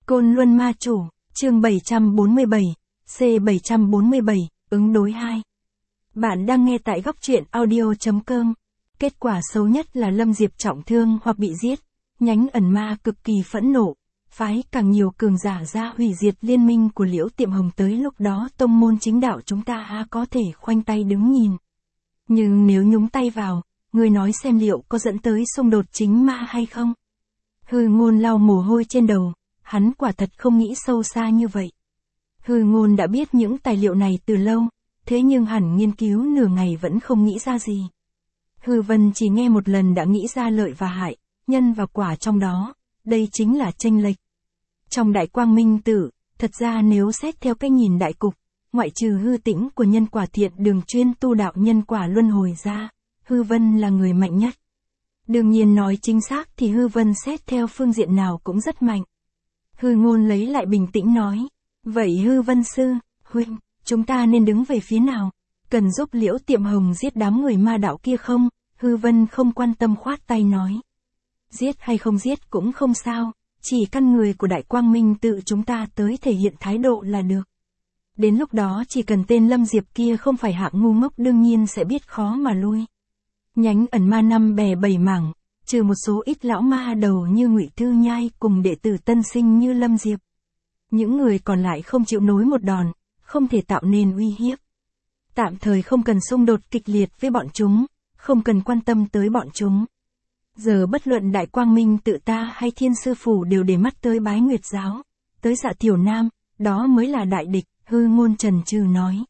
Côn Luân Ma Chủ, chương 747, C747, ứng đối 2. Bạn đang nghe tại góc truyện audio.com. Kết quả xấu nhất là Lâm Diệp trọng thương hoặc bị giết. Nhánh ẩn ma cực kỳ phẫn nộ, phái càng nhiều cường giả ra hủy diệt liên minh của Liễu Tiệm Hồng, tới lúc đó tông môn chính đạo chúng ta có thể khoanh tay đứng nhìn. Nhưng nếu nhúng tay vào, người nói xem liệu có dẫn tới xung đột chính ma hay không? Hư Ngôn lau mồ hôi trên đầu, hắn quả thật không nghĩ sâu xa như vậy. Hư Ngôn đã biết những tài liệu này từ lâu, thế nhưng hẳn nghiên cứu nửa ngày vẫn không nghĩ ra gì. Hư Vân chỉ nghe một lần đã nghĩ ra lợi và hại, nhân và quả trong đó, đây chính là chênh lệch. Trong Đại Quang Minh Tử, thật ra nếu xét theo cách nhìn đại cục, ngoại trừ Hư Tĩnh của nhân quả thiện đường chuyên tu đạo nhân quả luân hồi ra, Hư Vân là người mạnh nhất. Đương nhiên nói chính xác thì Hư Vân xét theo phương diện nào cũng rất mạnh. Hư Ngôn lấy lại bình tĩnh nói, vậy Hư Vân sư, huynh, chúng ta nên đứng về phía nào? Cần giúp Liễu Tiệm Hồng giết đám người ma đạo kia không? Hư Vân không quan tâm khoát tay nói. Giết hay không giết cũng không sao, chỉ căn người của Đại Quang Minh tự chúng ta tới thể hiện thái độ là được. Đến lúc đó chỉ cần tên Lâm Diệp kia không phải hạng ngu ngốc đương nhiên sẽ biết khó mà lui. Nhánh ẩn ma 5 bè 7 mảng, trừ một số ít lão ma đầu như Ngụy Thư Nhai cùng đệ tử tân sinh như Lâm Diệp. Những người còn lại không chịu nối một đòn, không thể tạo nên uy hiếp. Tạm thời không cần xung đột kịch liệt với bọn chúng, không cần quan tâm tới bọn chúng. Giờ bất luận Đại Quang Minh tự ta hay Thiên Sư Phủ đều để mắt tới Bái Nguyệt Giáo, tới Dạ Thiểu Nam, đó mới là đại địch. Hư Ngôn chần chừ nói.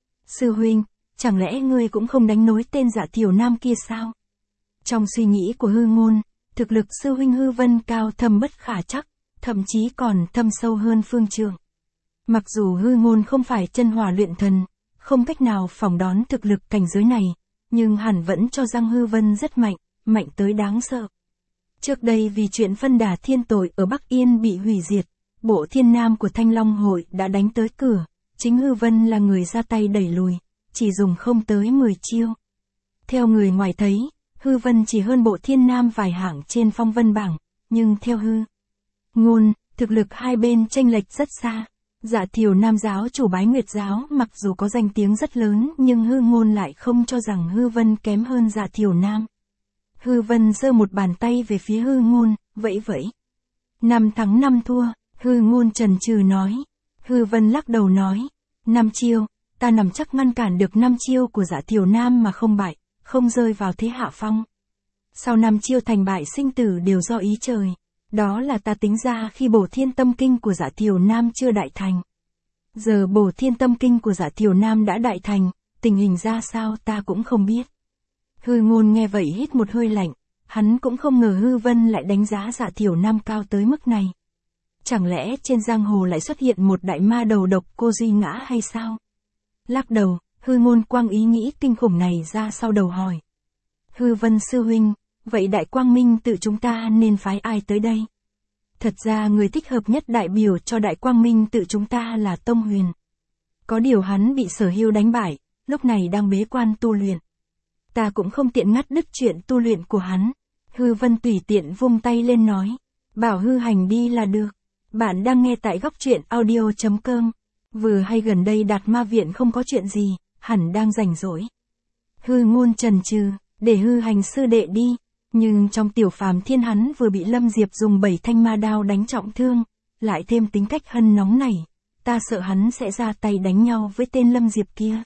Sư huynh, chẳng lẽ ngươi cũng không đánh nối tên Dạ Thiểu Nam kia sao? Trong suy nghĩ của Hư Ngôn, thực lực sư huynh Hư Vân cao thâm bất khả trắc, thậm chí còn thâm sâu hơn Phương Trượng. Mặc dù Hư Ngôn không phải chân hỏa luyện thần, không cách nào phỏng đoán thực lực cảnh giới này, nhưng hẳn vẫn cho rằng Hư Vân rất mạnh, mạnh tới đáng sợ. Trước đây vì chuyện phân đà thiên tội ở Bắc Yên bị hủy diệt, bộ thiên nam của Thanh Long Hội đã đánh tới cửa, chính Hư Vân là người ra tay đẩy lùi, chỉ dùng không tới 10 chiêu. Theo người ngoài thấy, Hư Vân chỉ hơn bộ thiên nam vài hạng trên phong vân bảng, nhưng theo Hư Ngôn, thực lực hai bên chênh lệch rất xa. Dạ Thiểu Nam giáo chủ Bái Nguyệt Giáo mặc dù có danh tiếng rất lớn nhưng Hư Ngôn lại không cho rằng Hư Vân kém hơn Dạ Thiểu Nam. Hư Vân giơ một bàn tay về phía Hư Ngôn, vẫy vẫy. 5 thắng 5 thua, Hư Ngôn chần chừ nói. Hư Vân lắc đầu nói, 5 chiêu, ta nằm chắc ngăn cản được 5 chiêu của Dạ Thiểu Nam mà không bại, không rơi vào thế hạ phong. Sau 5 chiêu thành bại sinh tử đều do ý trời. Đó là ta tính ra khi Bổ Thiên Tâm Kinh của Dạ Thiểu Nam chưa đại thành. Giờ Bổ Thiên Tâm Kinh của Dạ Thiểu Nam đã đại thành, tình hình ra sao ta cũng không biết. Hư Ngôn nghe vậy hít một hơi lạnh, hắn cũng không ngờ Hư Vân lại đánh giá Dạ Thiểu Nam cao tới mức này. Chẳng lẽ trên giang hồ lại xuất hiện một đại ma đầu độc cô Duy Ngã hay sao? Lắc đầu, Hư Ngôn quăng ý nghĩ kinh khủng này ra sau đầu hỏi. Hư Vân sư huynh, vậy Đại Quang Minh tự chúng ta nên phái ai tới đây? Thật ra người thích hợp nhất đại biểu cho Đại Quang Minh tự chúng ta là Tông Huyền. Có điều hắn bị Sở Hưu đánh bại, lúc này đang bế quan tu luyện. Ta cũng không tiện ngắt đứt chuyện tu luyện của hắn. Hư Vân tùy tiện vung tay lên nói, bảo Hư Hành đi là được. Bạn đang nghe tại góc truyện audio.com. Vừa hay gần đây Đạt Ma Viện không có chuyện gì, hẳn đang rảnh rỗi. Hư Ngôn chần chừ, để Hư Hành sư đệ đi. Nhưng trong Tiểu Phàm Thiên hắn vừa bị Lâm Diệp dùng 7 thanh ma đao đánh trọng thương, lại thêm tính cách hân nóng này, ta sợ hắn sẽ ra tay đánh nhau với tên Lâm Diệp kia.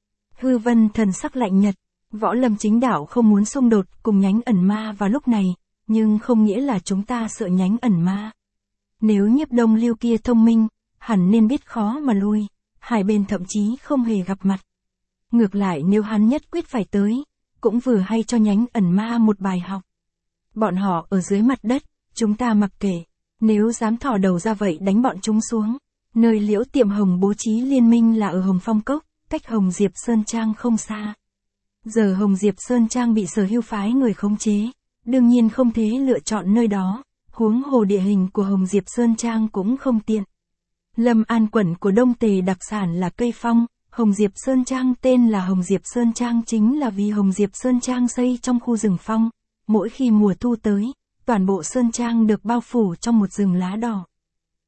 Hư Vân thần sắc lạnh nhật, võ lâm chính đạo không muốn xung đột cùng nhánh ẩn ma vào lúc này, nhưng không nghĩa là chúng ta sợ nhánh ẩn ma. Nếu Nhiếp Đông Lưu kia thông minh, hẳn nên biết khó mà lui, hai bên thậm chí không hề gặp mặt. Ngược lại nếu hắn nhất quyết phải tới, cũng vừa hay cho nhánh ẩn ma một bài học. Bọn họ ở dưới mặt đất, chúng ta mặc kệ, nếu dám thò đầu ra vậy đánh bọn chúng xuống. Nơi Liễu Tiệm Hồng bố trí liên minh là ở Hồng Phong Cốc, cách Hồng Diệp Sơn Trang không xa. Giờ Hồng Diệp Sơn Trang bị Sở Hưu phái người khống chế, đương nhiên không thể lựa chọn nơi đó, huống hồ địa hình của Hồng Diệp Sơn Trang cũng không tiện. Lâm An quận của Đông Tề đặc sản là cây phong. Hồng Diệp Sơn Trang tên là Hồng Diệp Sơn Trang chính là vì Hồng Diệp Sơn Trang xây trong khu rừng phong. Mỗi khi mùa thu tới, toàn bộ Sơn Trang được bao phủ trong một rừng lá đỏ.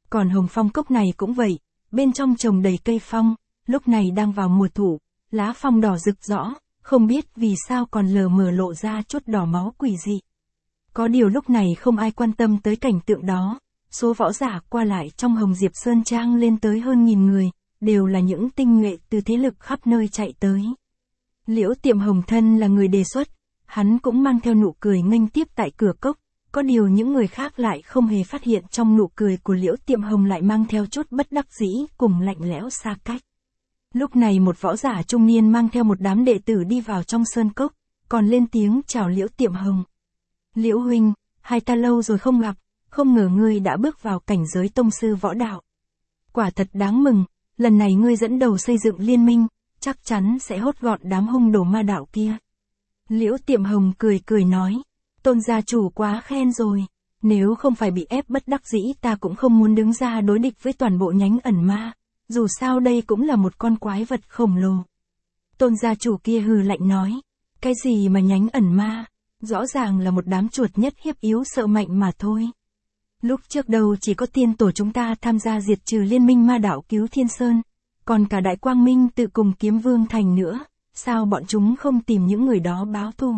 Còn Hồng Phong Cốc này cũng vậy, bên trong trồng đầy cây phong, lúc này đang vào mùa thủ, lá phong đỏ rực rõ, không biết vì sao còn lờ mờ lộ ra chút đỏ máu quỷ dị. Có điều lúc này không ai quan tâm tới cảnh tượng đó, số võ giả qua lại trong Hồng Diệp Sơn Trang lên tới hơn 1000 người, đều là những tinh nhuệ từ thế lực khắp nơi chạy tới. Liễu Tiệm Hồng thân là người đề xuất, hắn cũng mang theo nụ cười nghênh tiếp tại cửa cốc, có điều những người khác lại không hề phát hiện trong nụ cười của Liễu Tiệm Hồng lại mang theo chút bất đắc dĩ cùng lạnh lẽo xa cách. Lúc này một võ giả trung niên mang theo một đám đệ tử đi vào trong sơn cốc, còn lên tiếng chào Liễu Tiệm Hồng. Liễu huynh, hai ta lâu rồi không gặp, không ngờ ngươi đã bước vào cảnh giới tông sư võ đạo. Quả thật đáng mừng, lần này ngươi dẫn đầu xây dựng liên minh, chắc chắn sẽ hốt gọn đám hung đồ ma đạo kia. Liễu Tiệm Hồng cười cười nói, Tôn gia chủ quá khen rồi, nếu không phải bị ép bất đắc dĩ ta cũng không muốn đứng ra đối địch với toàn bộ nhánh ẩn ma, dù sao đây cũng là một con quái vật khổng lồ. Tôn gia chủ kia hừ lạnh nói, cái gì mà nhánh ẩn ma, rõ ràng là một đám chuột nhất hiếp yếu sợ mạnh mà thôi. Lúc trước đầu chỉ có tiên tổ chúng ta tham gia diệt trừ liên minh ma đạo cứu Thiên Sơn, còn cả Đại Quang Minh tự cùng Kiếm Vương Thành nữa, sao bọn chúng không tìm những người đó báo thù?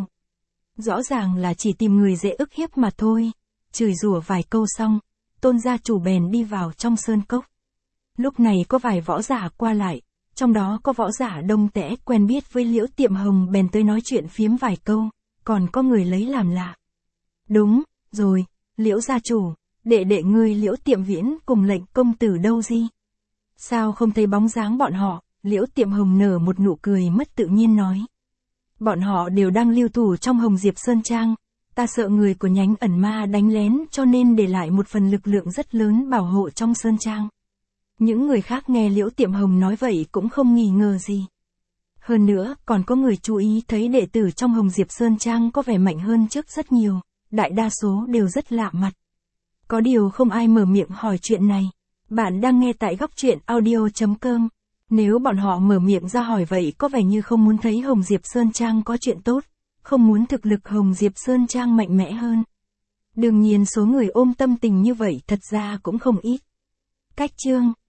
Rõ ràng là chỉ tìm người dễ ức hiếp mà thôi. Chửi rủa vài câu xong, Tôn gia chủ bèn đi vào trong sơn cốc. Lúc này có vài võ giả qua lại, trong đó có võ giả đông tẽ quen biết với Liễu Tiệm Hồng bèn tới nói chuyện phiếm vài câu, còn có người lấy làm lạ. Đúng, rồi, Liễu gia chủ, đệ đệ ngươi Liễu Tiệm Viễn cùng Lệnh công tử đâu gì? Sao không thấy bóng dáng bọn họ? Liễu Tiệm Hồng nở một nụ cười mất tự nhiên nói. Bọn họ đều đang lưu thủ trong Hồng Diệp Sơn Trang, ta sợ người của nhánh ẩn ma đánh lén cho nên để lại một phần lực lượng rất lớn bảo hộ trong Sơn Trang. Những người khác nghe Liễu Tiệm Hồng nói vậy cũng không nghi ngờ gì. Hơn nữa, còn có người chú ý thấy đệ tử trong Hồng Diệp Sơn Trang có vẻ mạnh hơn trước rất nhiều, đại đa số đều rất lạ mặt. Có điều không ai mở miệng hỏi chuyện này. Bạn đang nghe tại góc truyện audio.com. Nếu bọn họ mở miệng ra hỏi vậy có vẻ như không muốn thấy Hồng Diệp Sơn Trang có chuyện tốt, không muốn thực lực Hồng Diệp Sơn Trang mạnh mẽ hơn. Đương nhiên số người ôm tâm tình như vậy thật ra cũng không ít. Cách chương